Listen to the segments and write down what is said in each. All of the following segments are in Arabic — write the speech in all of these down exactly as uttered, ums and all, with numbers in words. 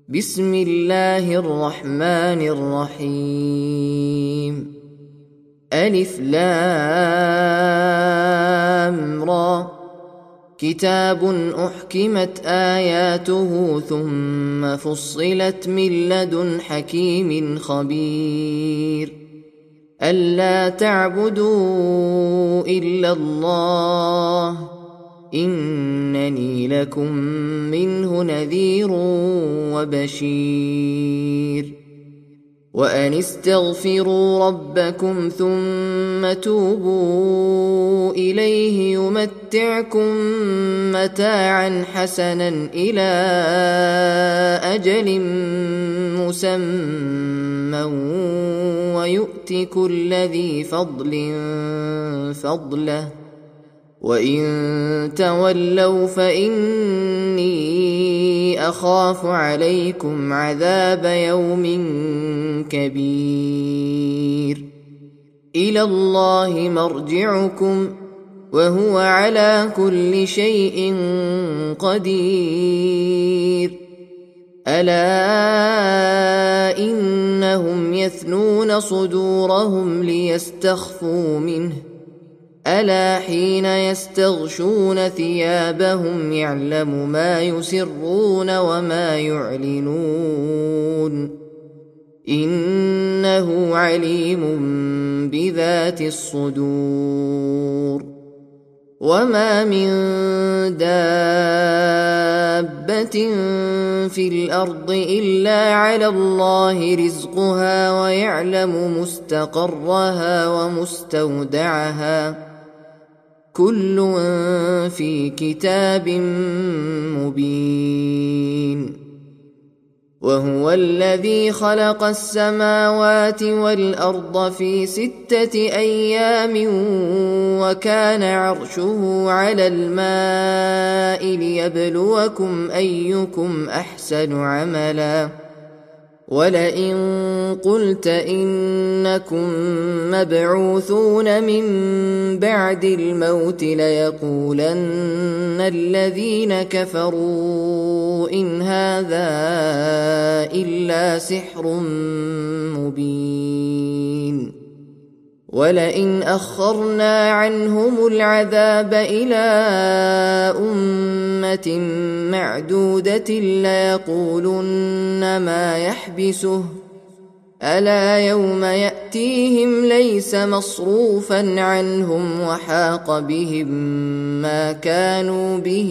بسم الله الرحمن الرحيم. ألف لام را. كتاب أحكمت آياته ثم فصلت من لدن حكيم خبير. ألا تعبدوا إلا الله إنني لكم منه نذير وبشير. وأن استغفروا ربكم ثم توبوا إليه يمتعكم متاعا حسنا إلى أجل مسمى ويؤت كل ذي فضل فضله وإن تولوا فإني أخاف عليكم عذاب يوم كبير. إلى الله مرجعكم وهو على كل شيء قدير. ألا إنهم يثنون صدورهم ليستخفوا منه ألا حين يستغشون ثيابهم يعلم ما يسرون وما يعلنون إنه عليم بذات الصدور. وما من دابة في الأرض إلا على الله رزقها ويعلم مستقرها ومستودعها كل في كتاب مبين. وهو الذي خلق السماوات والأرض في ستة أيام وكان عرشه على الماء ليبلوكم أيكم أحسن عملا. ولئن قلت إنكم مبعوثون من بعد الموت ليقولن الذين كفروا إن هذا إلا سحر مبين. ولئن أخرنا عنهم العذاب إلى أمة معدودة ليقولن ما يحبسه ألا يوم يأتيهم ليس مصروفا عنهم وحاق بهم ما كانوا به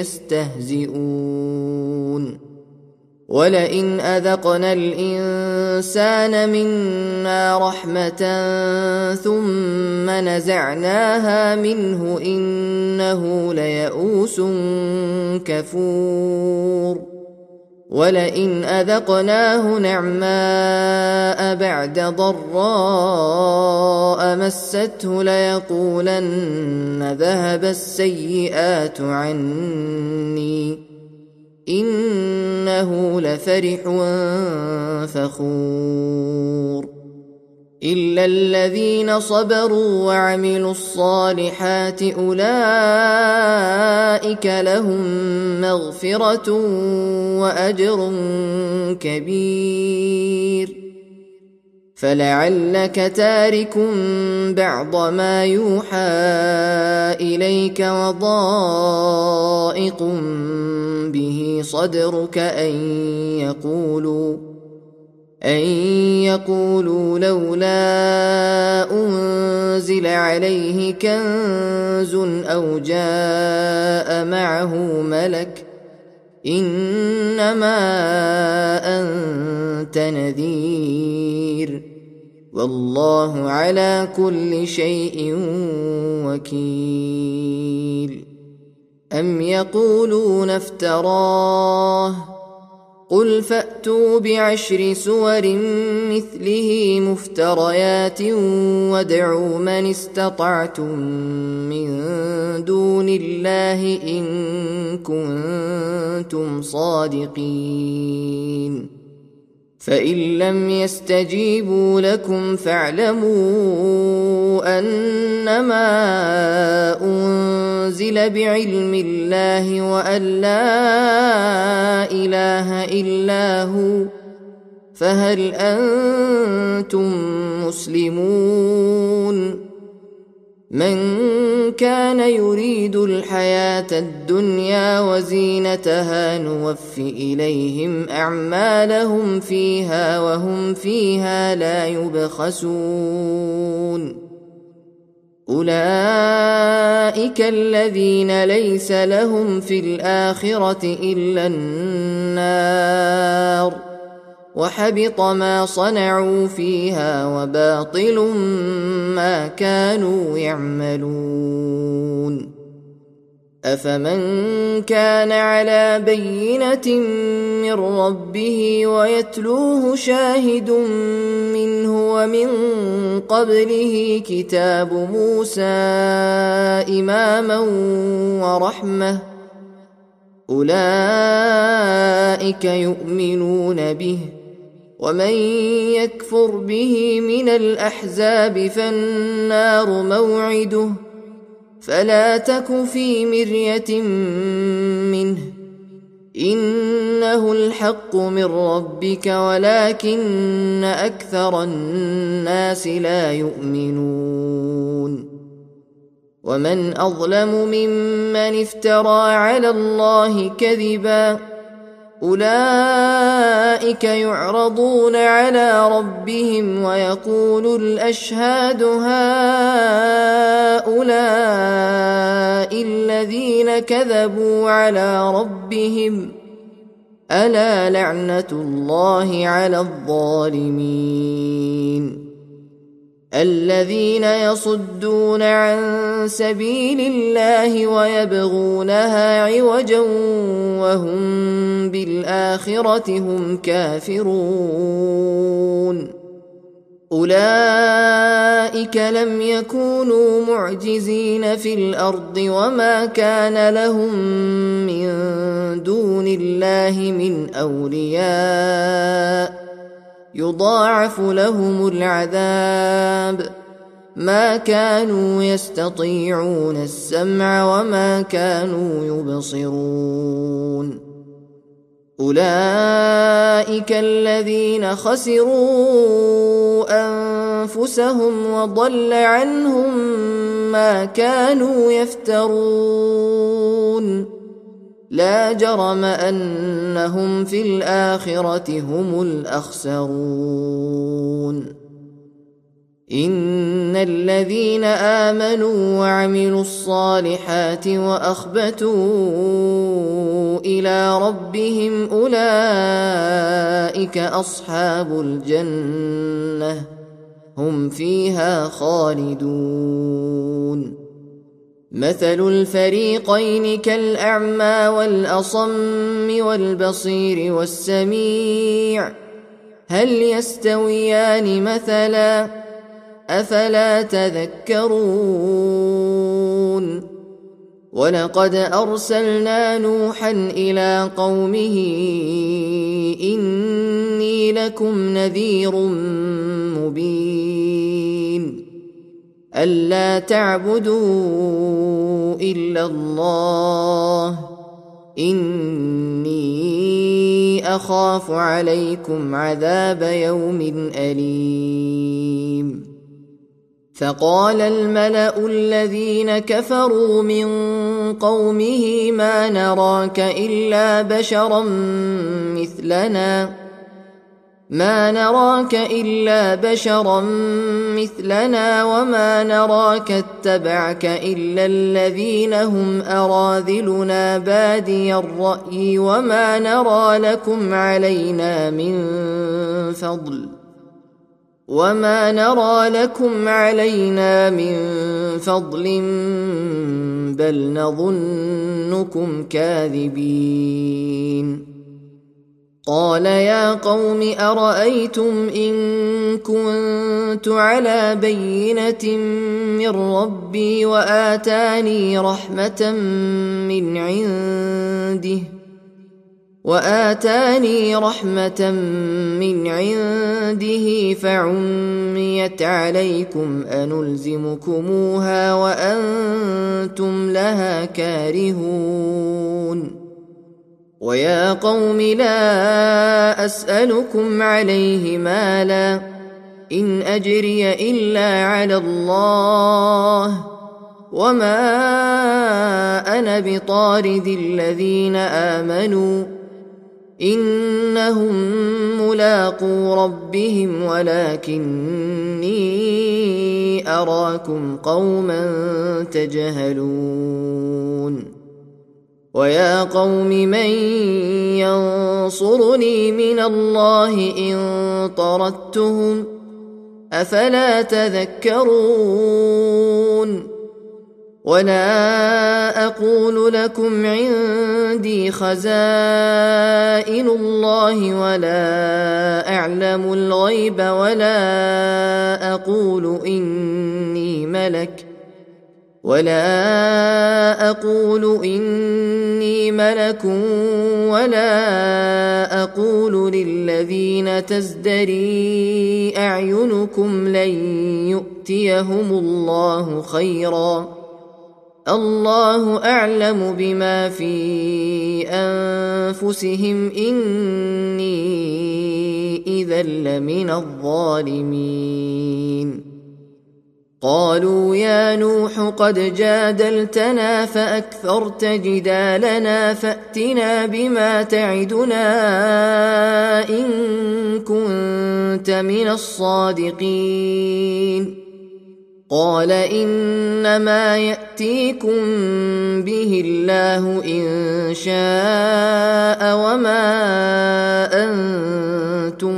يستهزئون. ولئن أذقنا الإنسان منا رحمة ثم نزعناها منه إنه ليئوس كفور. ولئن أذقناه نعماء بعد ضراء مسته ليقولن ذهب السيئات عني إنه لفرح فخور. إلا الذين صبروا وعملوا الصالحات أولئك لهم مغفرة وأجر كبير. فلعلك تارك بعض ما يوحى إليك وضائق به صدرك أن يقولوا أن يقولوا لولا أنزل عليه كنز أو جاء معه ملك إنما أنت نذير والله على كل شيء وكيل. أم يقولون افتراه قل فأتوا بعشر سور مثله مفتريات وادعوا من استطعتم من دون الله إن كنتم صادقين. فإن لم يستجيبوا لكم فاعلموا أنما أنزل بعلم الله وأن لا إله إلا هو فهل أنتم مسلمون؟ من كان يريد الحياة الدنيا وزينتها نوف إليهم أعمالهم فيها وهم فيها لا يبخسون. أولئك الذين ليس لهم في الآخرة إلا النار وحبط ما صنعوا فيها وباطل ما كانوا يعملون. أفمن كان على بينة من ربه ويتلوه شاهد منه ومن قبله كتاب موسى إماما ورحمة أولئك يؤمنون به ومن يكفر به من الأحزاب فالنار موعده فلا تك في مرية منه إنه الحق من ربك ولكن أكثر الناس لا يؤمنون. ومن أظلم ممن افترى على الله كذبا أولئك يعرضون على ربهم ويقول الأشهاد هؤلاء الذين كذبوا على ربهم ألا لعنة الله على الظالمين. الذين يصدون عن سبيل الله ويبغونها عوجا وهم بالآخرة هم كافرون أولئك لم يكونوا معجزين في الأرض وما كان لهم من دون الله من أولياء يضاعف لهم العذاب ما كانوا يستطيعون السمع وما كانوا يبصرون. أولئك الذين خسروا أنفسهم وضل عنهم ما كانوا يفترون لا جرم أنهم في الآخرة هم الأخسرون. إن الذين آمنوا وعملوا الصالحات وأخبتوا إلى ربهم أولئك أصحاب الجنة هم فيها خالدون. مثل الفريقين كالأعمى والأصم والبصير والسميع هل يستويان مثلا أفلا تذكرون. ولقد أرسلنا نوحا إلى قومه إني لكم نذير مبين ألا تعبدوا إلا الله إني أخاف عليكم عذاب يوم أليم. فقال الملأ الذين كفروا من قومه ما نراك إلا بشرا مثلنا ما نراك إلا بشرا مثلنا وما نراك اتبعك إلا الذين هم أراذلنا بادي الرأي وما نرى لكم علينا من فضل وما نرى لكم علينا من فضل بل نظنكم كاذبين. قال يا قوم أرأيتم إن كنت على بينة من ربي وآتاني رحمة من عنده وآتاني رحمة من عنده فعميت عليكم أنلزمكموها وأنتم لها كارهون ويا قوم لا أسألكم عليه مالا إن أجري إلا على الله وما أنا بطارد الذين آمنوا إنهم ملاقو ربهم ولكني أراكم قوما تجهلون ويا قوم من ينصرني من الله إن طردتهم أفلا تذكرون ولا أقول لكم عندي خزائن الله ولا أعلم الغيب ولا أقول إني ملك ولا أقول إني ملك ولا أقول للذين تزدري أعينكم لن يؤتيهم الله خيرا الله أعلم بما في أنفسهم إني إذا لمن الظالمين قالوا يا نوح قد جادلتنا فأكثرت جدالنا فأتنا بما تعدنا إن كنت من الصادقين قال إنما يأتيكم به الله إن شاء وما أنتم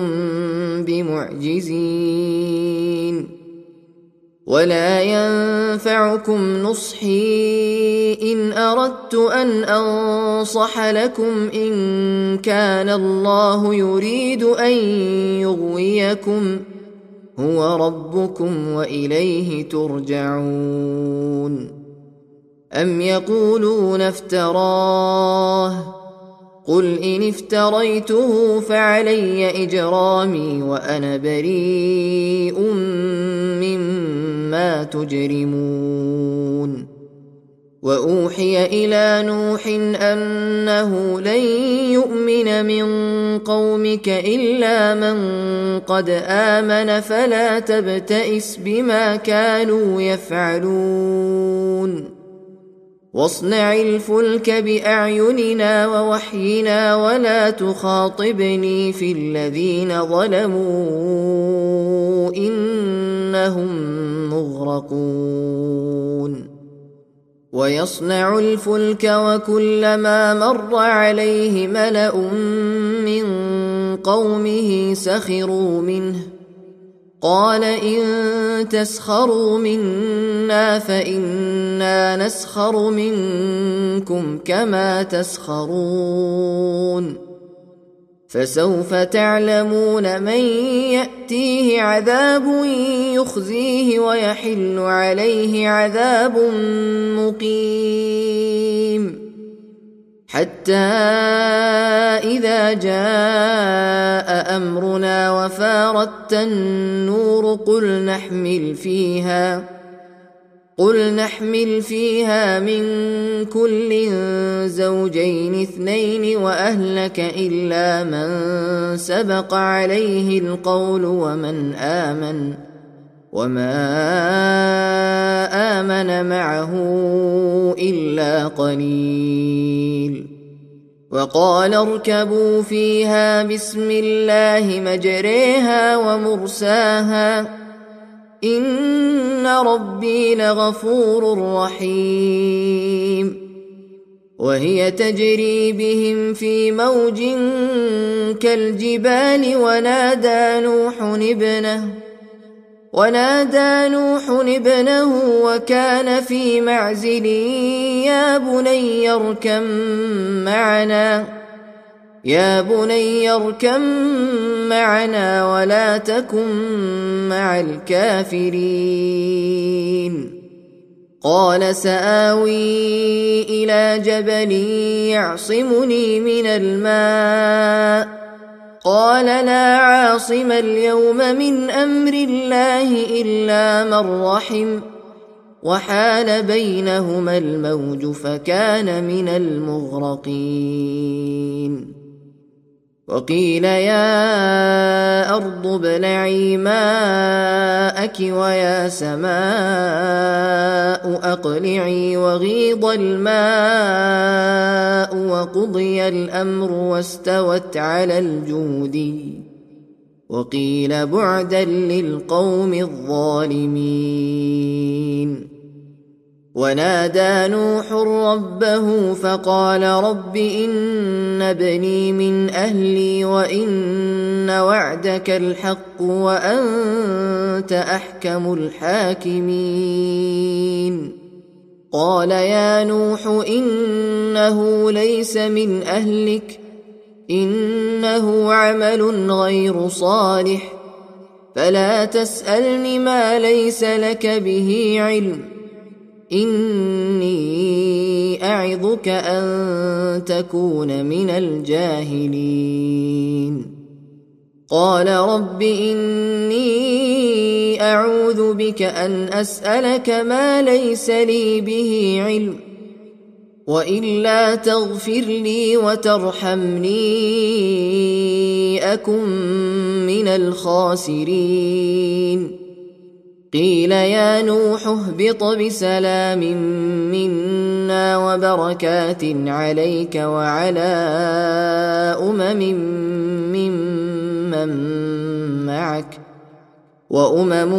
بمعجزين ولا ينفعكم نصحي إن أردت أن أنصح لكم إن كان الله يريد أن يغويكم هو ربكم وإليه ترجعون أم يقولون افتراه قل إن افتريته فعلي إجرامي وأنا بريء مما تجرمون وأوحي إلى نوح أنه لن يؤمن من قومك إلا من قد آمن فلا تبتئس بما كانوا يفعلون واصنع الفلك بأعيننا ووحينا ولا تخاطبني في الذين ظلموا إنهم مغرقون ويصنع الفلك وكلما مر عليه ملأ من قومه سخروا منه قال إن تسخروا منا فإنا نسخر منكم كما تسخرون فسوف تعلمون من يأتيه عذاب يخزيه ويحل عليه عذاب مقيم حتى إذا جاء أمرنا وفارت النور قل نحمل فيها قل نحمل فيها من كل زوجين اثنين وأهلك إلا من سبق عليه القول ومن آمن وما آمن معه إلا قليل وقال اركبوا فيها بسم الله مجريها ومرساها إن ربي لغفور رحيم وهي تجري بهم في موج كالجبال ونادى نوح ابنه ونادى نوح ابنه وكان في معزل يا بني اركب معنا يا بني اركب معنا ولا تكن مع الكافرين قال سآوي إلى جبل يعصمني من الماء قال لا عاصم اليوم من أمر الله إلا من رحم وحال بينهما الموج فكان من المغرقين وقيل يا أرض ابلعي ماءك ويا سماء أقلعي وغيض الماء وقضي الأمر واستوت على الجودي وقيل بعدا للقوم الظالمين ونادى نوح ربه فقال رب إن ابني من أهلي وإن وعدك الحق وأنت أحكم الحاكمين قال يا نوح إنه ليس من أهلك إنه عمل غير صالح فلا تسألني ما ليس لك به علم إني أعظك أن تكون من الجاهلين قال رب إني أعوذ بك أن أسألك ما ليس لي به علم وإلا تغفر لي وترحمني أكن من الخاسرين قيل يا نوح اهبط بسلام منا وبركات عليك وعلى أمم ممن معك وأمم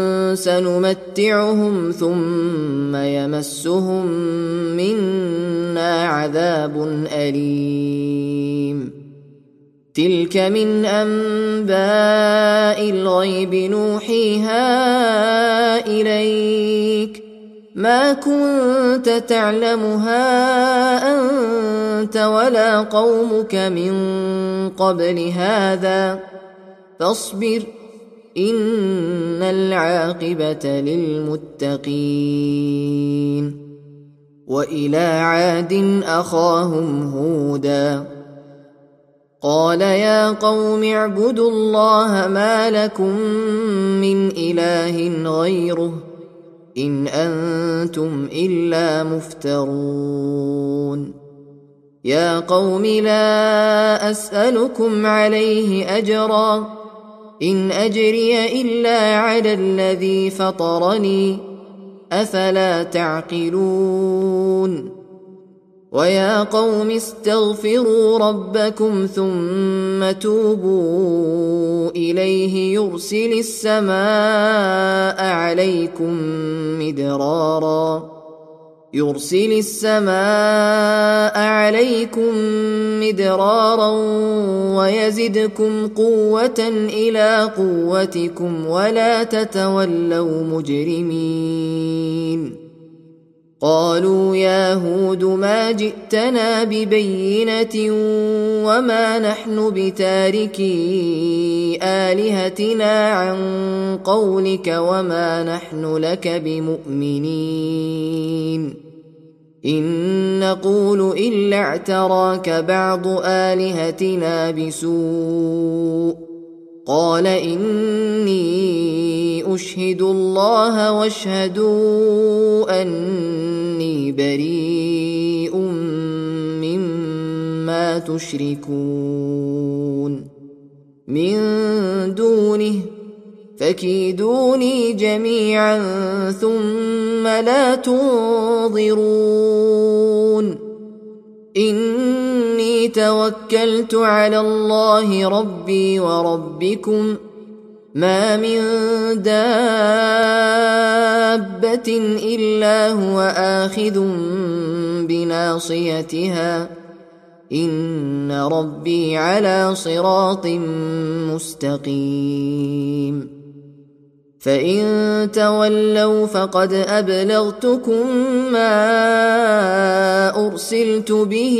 سنمتعهم ثم يمسهم منا عذاب أليم تلك من أنباء الغيب نوحيها إليك ما كنت تعلمها أنت ولا قومك من قبل هذا فاصبر إن العاقبة للمتقين وإلى عاد أخاهم هودا قال يا قوم اعبدوا الله ما لكم من إله غيره إن أنتم إلا مفترون يا قوم لا أسألكم عليه أجرا إن أجري إلا على الذي فطرني أفلا تعقلون ويا قوم استغفروا ربكم ثم توبوا إليه يرسل السماء عليكم مدرارا يرسل السماء عليكم مدرارا ويزدكم قوة إلى قوتكم ولا تتولوا مجرمين قالوا يا هود ما جئتنا ببينة وما نحن بتاركي آلهتنا عن قولك وما نحن لك بمؤمنين إن نقول إلا اعتراك بعض آلهتنا بسوء قال إني أشهد الله واشهدوا أني بريء مما تشركون من دونه فكيدوني جميعا ثم لا تنظرون إني توكلت على الله ربي وربكم ما من دابة إلا هو آخذ بناصيتها إن ربي على صراط مستقيم فإن تولوا فقد أبلغتكم ما أرسلت به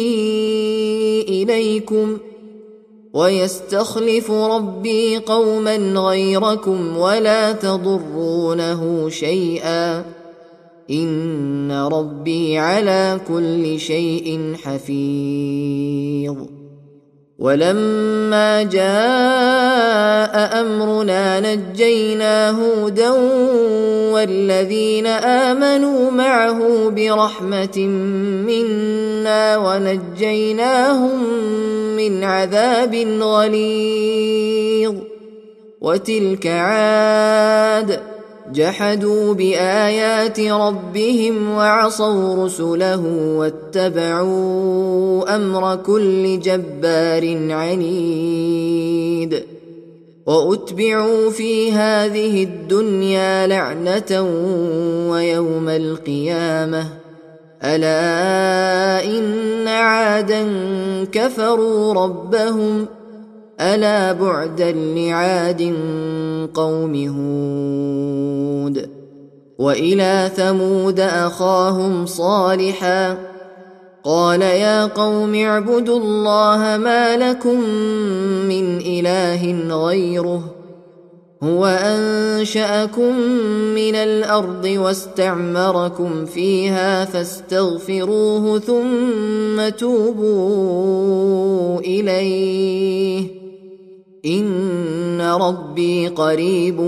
إليكم ويستخلف ربي قوما غيركم ولا تضرونه شيئا إن ربي على كل شيء حفيظ. ولما جاء أمرنا نجينا هودا والذين آمنوا معه برحمة منا ونجيناهم من عذاب غليظ. وتلك عاد جحدوا بآيات ربهم وعصوا رسله واتبعوا أمر كل جبار عنيد. وأتبعوا في هذه الدنيا لعنة ويوم القيامة ألا إن عادا كفروا ربهم ألا بعدا لعاد قوم هود. وإلى ثمود أخاهم صالحا قال يا قوم اعبدوا الله ما لكم من إله غيره هو أنشأكم من الأرض واستعمركم فيها فاستغفروه ثم توبوا إليه إن ربي قريب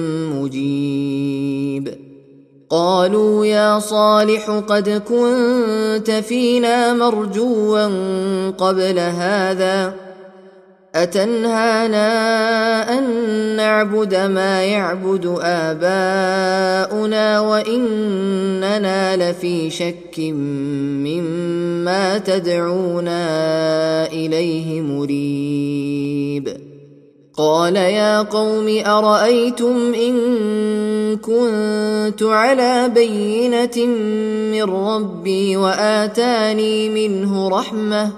مجيب. قالوا يا صالح قد كنت فينا مرجوا قبل هذا أتنهانا أن نعبد ما يعبد آباؤنا وإننا لفي شك مما تدعونا إليه مريب. قال يا قوم أرأيتم إن كنت على بينة من ربي وآتاني منه رحمة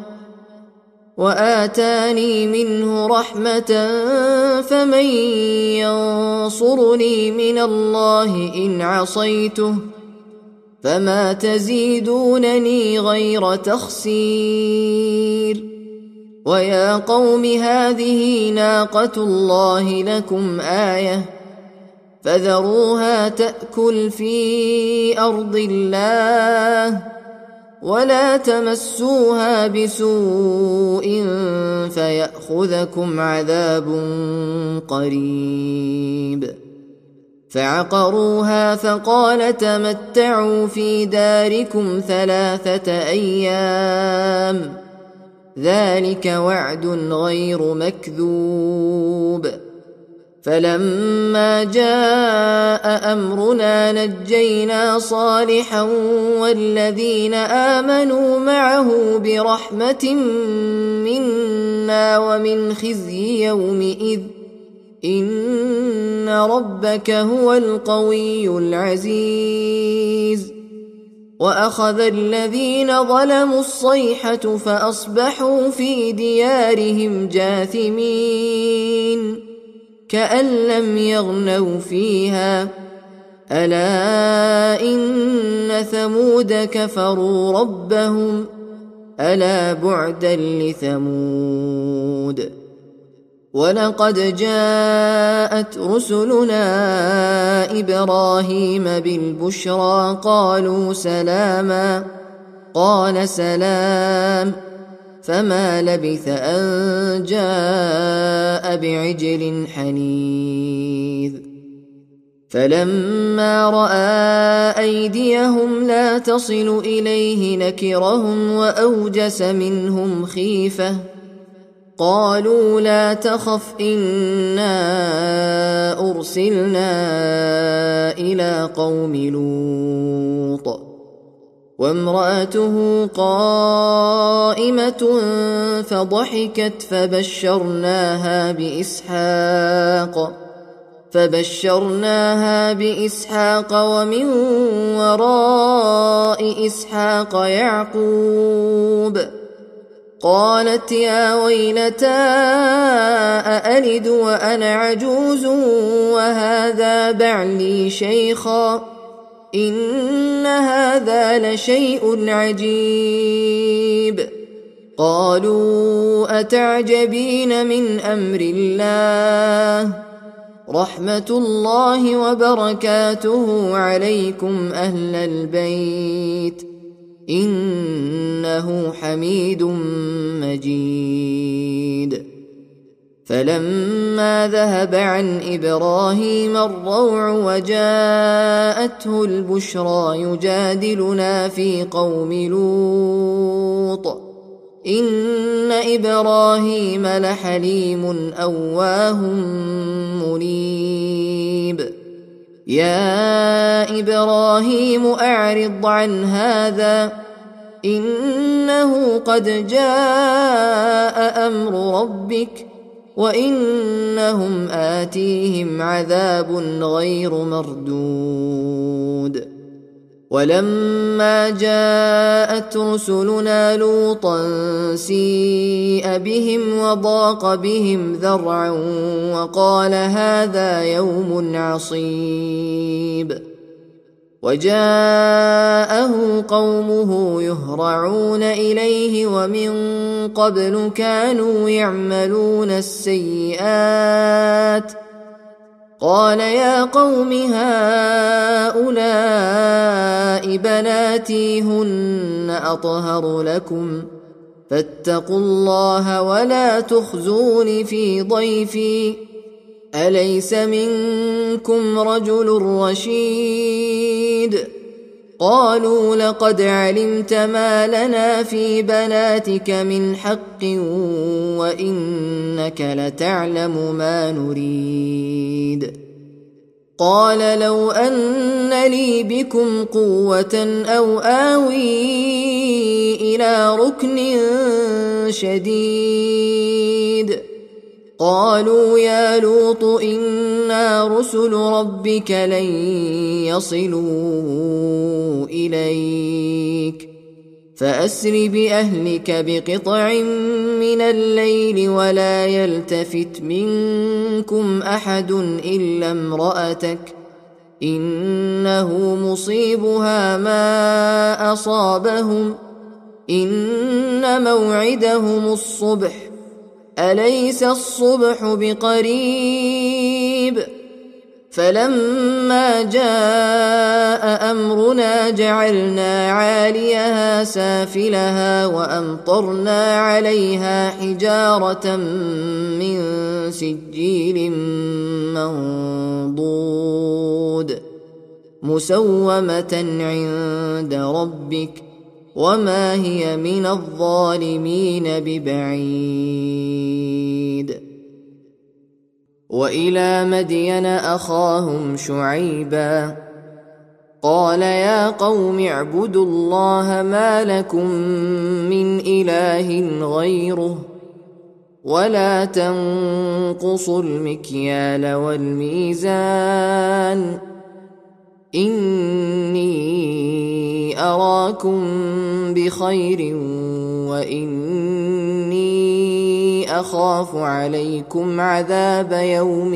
وآتاني منه رحمة فمن ينصرني من الله إن عصيته فما تزيدونني غير تخسير. ويا قوم هذه ناقة الله لكم آية فذروها تأكل في أرض الله ولا تمسوها بسوء فيأخذكم عذاب قريب. فعقروها فقال تمتعوا في داركم ثلاثة أيام ذلك وعد غير مكذوب. فلما جاء أمرنا نجينا صالحا والذين آمنوا معه برحمة منا ومن خزي يومئذ إن ربك هو القوي العزيز. وأخذ الذين ظلموا الصيحة فأصبحوا في ديارهم جاثمين كأن لم يغنوا فيها ألا إن ثمود كفروا ربهم ألا بعدا لثمود. ولقد جاءت رسلنا إبراهيم بالبشرى قالوا سلاما قال سلام فما لبث أن جاء بعجل حنيذ. فلما رأى أيديهم لا تصل إليه نكرهم وأوجس منهم خيفة قالوا لا تخف إنا أرسلنا إلى قوم لوط وامرأته قائمة فضحكت فبشرناها بإسحاق فبشرناها بإسحاق ومن وراء إسحاق يعقوب قالت يا ويلتى أألد وأنا عجوز وهذا بعلي شيخا إن هذا لشيء عجيب. قالوا أتعجبين من أمر الله رحمة الله وبركاته عليكم أهل البيت إنه حميد مجيد. فلما ذهب عن إبراهيم الروع وجاءته البشرى يجادلنا في قوم لوط إن إبراهيم لحليم أواه منيب. يا إبراهيم أعرض عن هذا إنه قد جاء أمر ربك وإنهم آتيهم عذاب غير مردود. ولما جاءت رسلنا لوطا سيء بهم وضاق بهم ذرعا وقال هذا يوم عصيب. وجاءه قومه يهرعون إليه ومن قبل كانوا يعملون السيئات قال يا قوم هؤلاء بناتي هن أطهر لكم فاتقوا الله ولا تخزون في ضيفي أليس منكم رجل رشيد. قالوا لقد علمت ما لنا في بناتك من حق وإنك لتعلم ما نريد. قال لو أن لي بكم قوة أو آوي إلى ركن شديد. قالوا يا لوط إنا رسل ربك لن يصلوا إليك فأسر بأهلك بقطع من الليل ولا يلتفت منكم أحد إلا امرأتك إنه مصيبها ما أصابهم إن موعدهم الصبح أليس الصبح بقريب. فلما جاء أمرنا جعلنا عاليها سافلها وأمطرنا عليها حجارة من سجيل منضود مسومة عند ربك وما هي من الظالمين ببعيد. وإلى مدين أخاهم شعيبا قال يا قوم اعبدوا الله ما لكم من إله غيره ولا تنقصوا المكيال والميزان إني أراكم بخير وإني أخاف عليكم عذاب يوم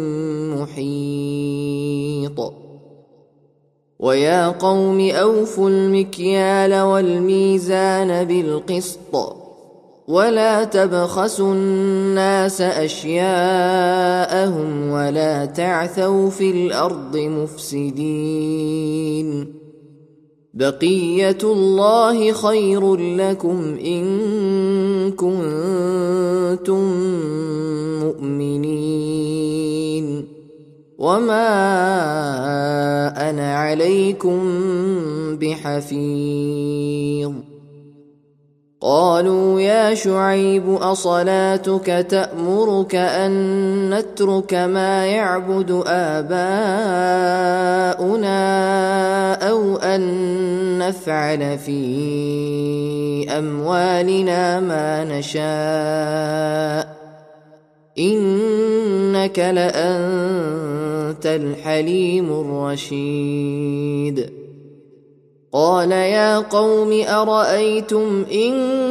محيط. ويا قوم أوفوا المكيال والميزان بالقسط ولا تبخسوا الناس أشياءهم ولا تعثوا في الأرض مفسدين. بقية الله خير لكم إن كنتم مؤمنين وما أنا عليكم بحفيظ. قالوا يا شعيب أصلاتك تأمرك أن نترك ما يعبد آباؤنا أو أن نفعل في أموالنا ما نشاء إنك لأنت الحليم الرشيد. قال يا قوم أرأيتم إن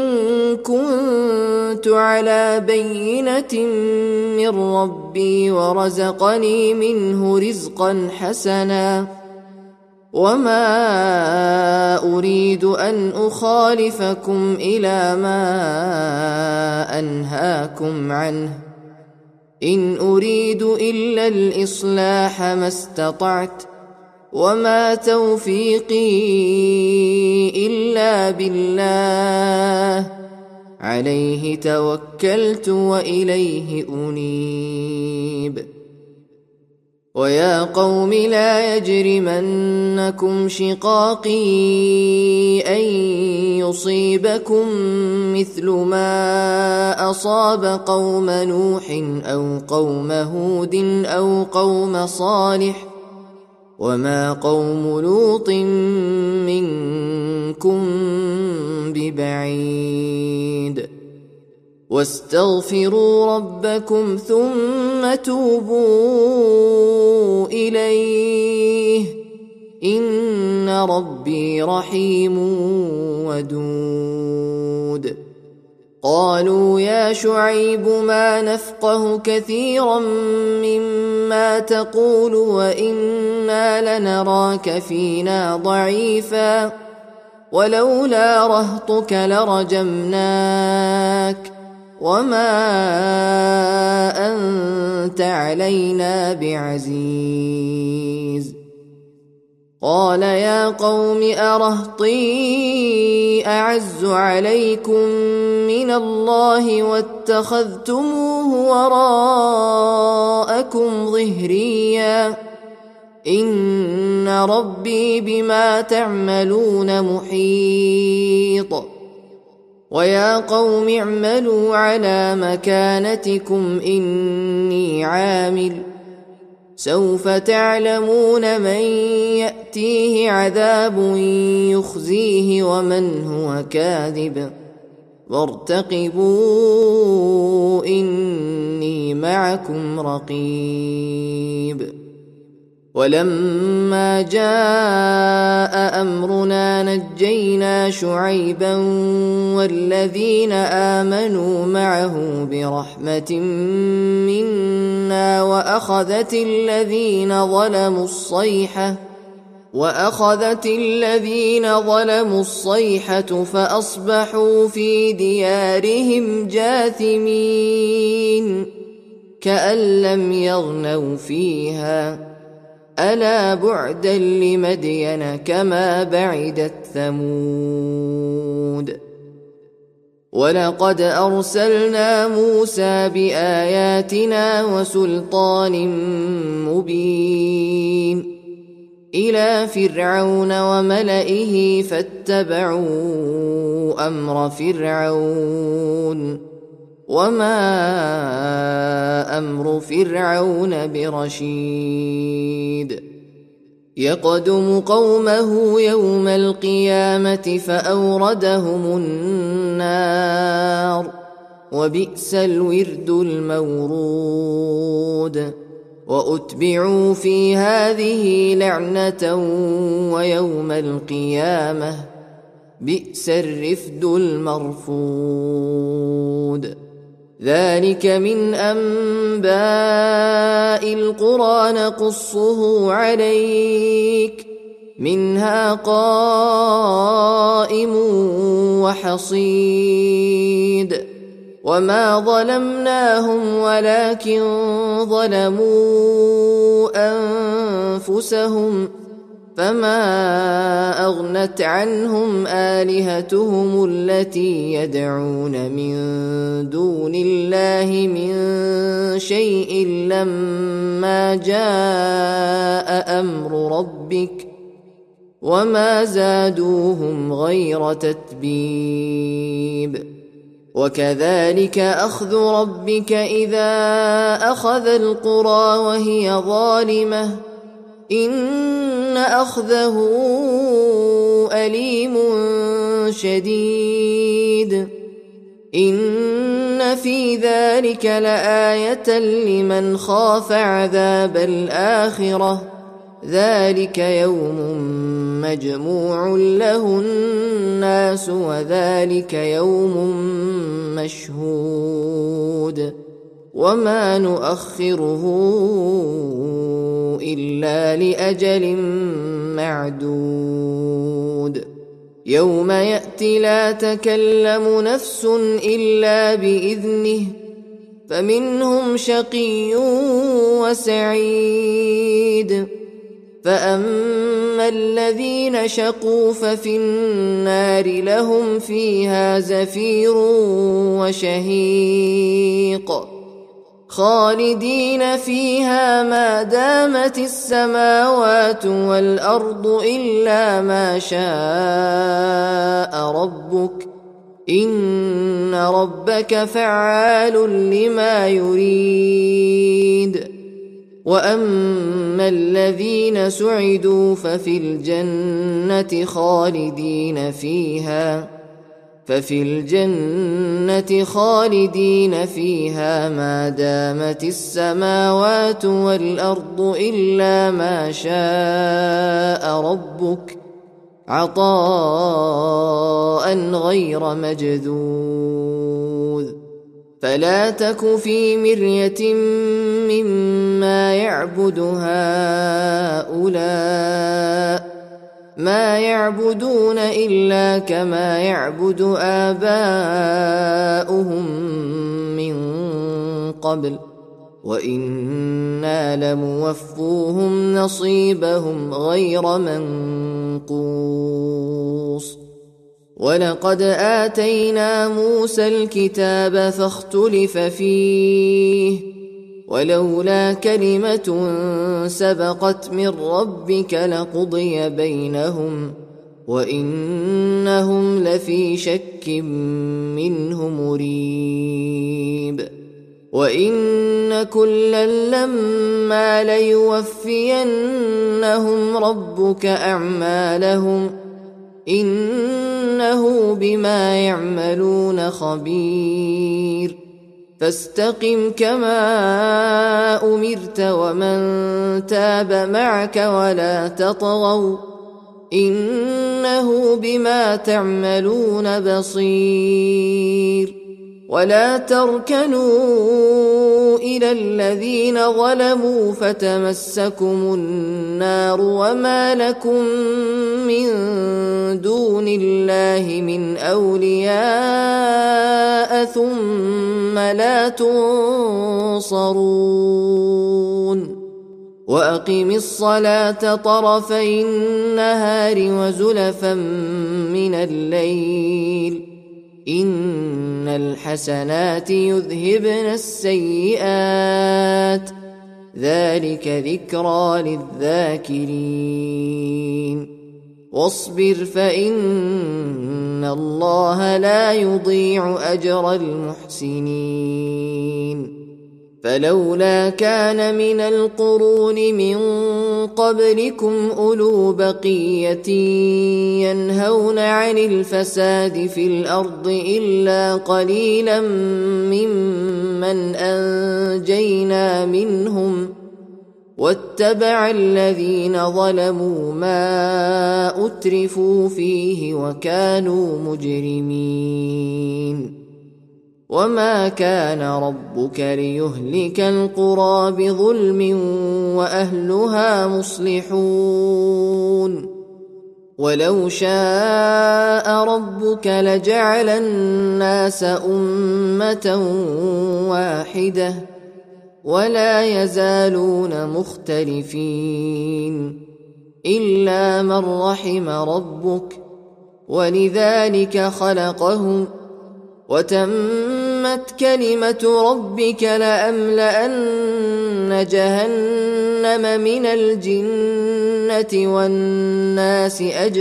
كنت على بينة من ربي ورزقني منه رزقا حسنا وما أريد أن أخالفكم إلى ما أنهاكم عنه إن أريد إلا الإصلاح ما استطعت وما توفيقي إلا بالله عليه توكلت وإليه أنيب. ويا قوم لا يجرمنكم شقاقي أن يصيبكم مثل ما أصاب قوم نوح أو قوم هود أو قوم صالح وما قوم لوط منكم ببعيد. واستغفروا ربكم ثم توبوا إليه إن ربي رحيم ودود. قالوا يا شعيب ما نفقه كثيرا مما تقول وإنا لنراك فينا ضعيفا ولولا رهطك لرجمناك وما أنت علينا بعزيز. قال يا قوم أرهطي أعز عليكم من الله واتخذتموه وراءكم ظهريا إن ربي بما تعملون محيط. ويا قوم اعملوا على مكانتكم إني عامل سوف تعلمون من يأتيه عذاب يخزيه ومن هو كاذب وارتقبوا إني معكم رقيب. ولما جاء أمرنا نجينا شعيبا والذين آمنوا معه برحمة منا وأخذت الذين ظلموا الصيحة وأخذت الذين ظلموا الصيحة فأصبحوا في ديارهم جاثمين كأن لم يغنوا فيها ألا بعدا لمدين كما بعدت ثمود. ولقد أرسلنا موسى بآياتنا وسلطان مبين إلى فرعون وملئه فاتبعوا أمر فرعون وما أمر فرعون برشيد. يقدم قومه يوم القيامة فأوردهم النار وبئس الورد المورود. وأتبعوا في هذه لعنة ويوم القيامة بئس الرفد المرفود. ذلك من أنباء القرى نقصه عليك منها قائم وحصيد. وما ظلمناهم ولكن ظلموا أنفسهم فما أغنت عنهم آلهتهم التي يدعون من دون الله من شيء لما جاء أمر ربك وما زادوهم غير تتبيب. وكذلك أخذ ربك إذا أخذ القرى وهي ظالمة إن أخذه أليم شديد. إن في ذلك لآية لمن خاف عذاب الآخرة ذلك يوم مجموع له الناس وذلك يوم مشهود وما نؤخره إلا لأجل معدود. يوم يأتي لا تكلم نفس إلا بإذنه فمنهم شقي وسعيد. فأما الذين شقوا ففي النار لهم فيها زفير وشهيق خالدين فيها ما دامت السماوات والأرض إلا ما شاء ربك إن ربك فعال لما يريد. وأما الذين سعدوا ففي الجنة خالدين فيها ففي الجنة خالدين فيها ما دامت السماوات والأرض إلا ما شاء ربك عطاء غير مجذوذ. فلا تك في مرية مما يعبد هؤلاء ما يعبدون إلا كما يعبد آباؤهم من قبل وإنا لموفوهم نصيبهم غير منقوص. ولقد آتينا موسى الكتاب فاختلف فيه ولولا كلمة سبقت من ربك لقضي بينهم وإنهم لفي شك منه مريب. وإن كلا لما ليوفينهم ربك أعمالهم إنه بما يعملون خبير. فاستقم كما أمرت ومن تاب معك ولا تطغوا إنه بما تعملون بصير. ولا تركنوا إلى الذين ظلموا فتمسكم النار وما لكم من دون الله من أولياء ثم لا تنصرون. وأقم الصلاة طرفي النهار وزلفا من الليل إن الحسنات يذهبن السيئات ذلك ذكرى للذاكرين. واصبر فإن الله لا يضيع أجر المحسنين. فلولا كان من القرون من قبلكم أولو بقية ينهون عن الفساد في الأرض إلا قليلا ممن أنجينا منهم واتبع الذين ظلموا ما أترفوا فيه وكانوا مجرمين. وما كان ربك ليهلك القرى بظلم وأهلها مصلحون. ولو شاء ربك لجعل الناس أمة واحدة ولا يزالون مختلفين إلا من رحم ربك ولذلك خلقهم وتمت كلمة ربك لأملأن جهنم من الجنة والناس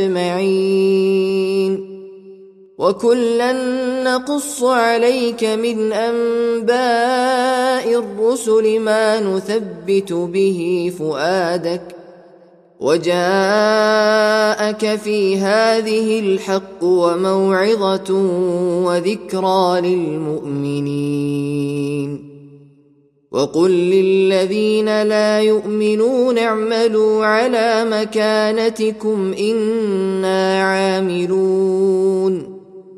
أجمعين. وكلا نقص عليك من أنباء الرسل ما نثبت به فؤادك وجاءك في هذه الحق وموعظة وذكرى للمؤمنين. وقل للذين لا يؤمنون اعملوا على مكانتكم إنا عاملون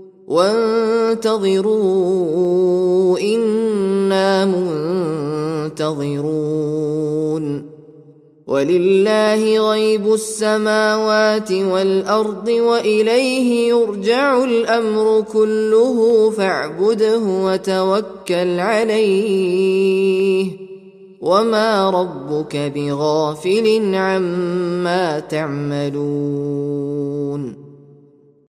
وانتظروا إنا منتظرون. ولله غيب السماوات والأرض وإليه يرجع الأمر كله فاعبده وتوكل عليه وما ربك بغافل عما تعملون